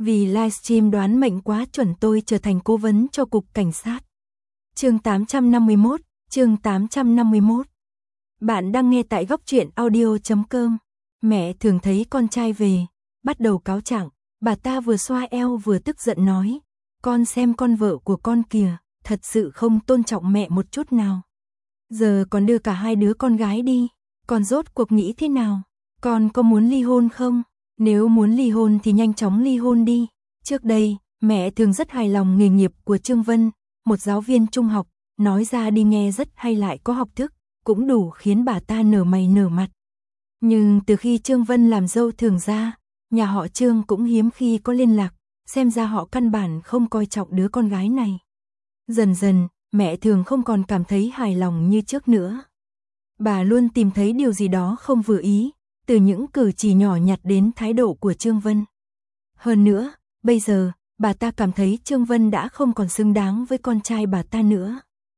Vì livestream đoán mệnh quá chuẩn tôi trở thành cố vấn cho cục cảnh sát. Chương 851, chương 851. Bạn đang nghe tại góc truyện audio.com. Mẹ thường thấy con trai về, bắt đầu cáo trạng, bà ta vừa xoa eo vừa tức giận nói, con xem con vợ của con kìa, thật sự không tôn trọng mẹ một chút nào. Giờ còn đưa cả hai đứa con gái đi, con rốt cuộc nghĩ thế nào? Con có muốn ly hôn không? Nếu muốn ly hôn thì nhanh chóng ly hôn đi. Trước đây, mẹ thường rất hài lòng nghề nghiệp của Trương Vân, một giáo viên trung học, nói ra đi nghe rất hay lại có học thức, cũng đủ khiến bà ta nở mày nở mặt. Nhưng từ khi Trương Vân làm dâu thường gia, nhà họ Trương cũng hiếm khi có liên lạc, xem ra họ căn bản không coi trọng đứa con gái này. Dần dần, mẹ thường không còn cảm thấy hài lòng như trước nữa. Bà luôn tìm thấy điều gì đó không vừa ý, từ những cử chỉ nhỏ nhặt đến thái độ của Trương Vân. Hơn nữa, bây giờ, bà ta cảm thấy Trương Vân đã không còn xứng đáng với con trai bà ta nữa.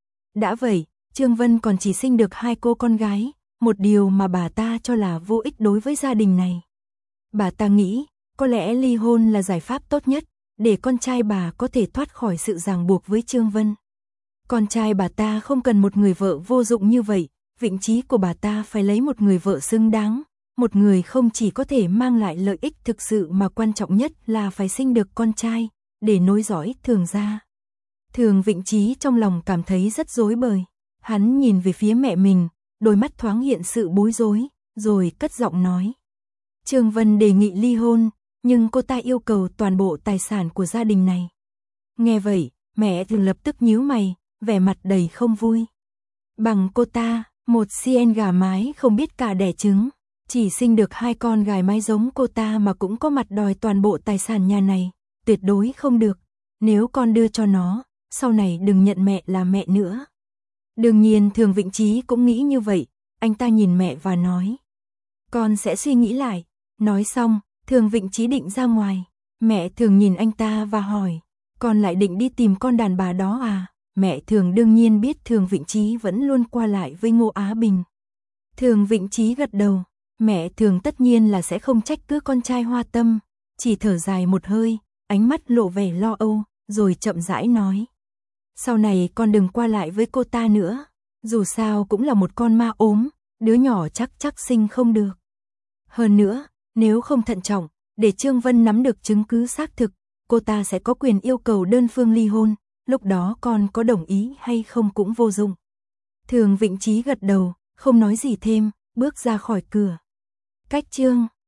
Đã vậy, Trương Vân còn chỉ sinh được 2 cô con gái, một điều mà bà ta cho là vô ích đối với gia đình này. Bà ta nghĩ, có lẽ ly hôn là giải pháp tốt nhất, để con trai bà có thể thoát khỏi sự ràng buộc với Trương Vân. Con trai bà ta không cần một người vợ vô dụng như vậy, vị trí của bà ta phải lấy một người vợ xứng đáng, một người không chỉ có thể mang lại lợi ích thực sự mà quan trọng nhất là phải sinh được con trai, để nối dõi Thường gia. Thường Vịnh Trí trong lòng cảm thấy rất rối bời, hắn nhìn về phía mẹ mình, đôi mắt thoáng hiện sự bối rối, rồi cất giọng nói. Trương Vân đề nghị ly hôn, nhưng cô ta yêu cầu toàn bộ tài sản của gia đình này. Nghe vậy, mẹ Thường lập tức nhíu mày, vẻ mặt đầy không vui. Bằng cô ta, một CN gà mái không biết cả đẻ trứng, chỉ sinh được 2 con gái mái giống cô ta mà cũng có mặt đòi toàn bộ tài sản nhà này, tuyệt đối không được. Nếu con đưa cho nó, sau này đừng nhận mẹ là mẹ nữa. Đương nhiên Thường Vịnh Trí cũng nghĩ như vậy, anh ta nhìn mẹ và nói. Con sẽ suy nghĩ lại. Nói xong, Thường Vịnh Trí định ra ngoài. Mẹ Thường nhìn anh ta và hỏi, con lại định đi tìm con đàn bà đó à? Mẹ Thường đương nhiên biết Thường Vịnh Trí vẫn luôn qua lại với Ngô Á Bình. Thường Vịnh Trí gật đầu, mẹ Thường tất nhiên là sẽ không trách cứ con trai hoa tâm, chỉ thở dài một hơi, ánh mắt lộ vẻ lo âu, rồi chậm rãi nói. Sau này con đừng qua lại với cô ta nữa, dù sao cũng là một con ma ốm, đứa nhỏ chắc sinh không được. Hơn nữa, nếu không thận trọng, để Trương Vân nắm được chứng cứ xác thực, cô ta sẽ có quyền yêu cầu đơn phương ly hôn, lúc đó con có đồng ý hay không cũng vô dụng. Thường Vịnh Trí gật đầu, không nói gì thêm, bước ra khỏi cửa. Cách chương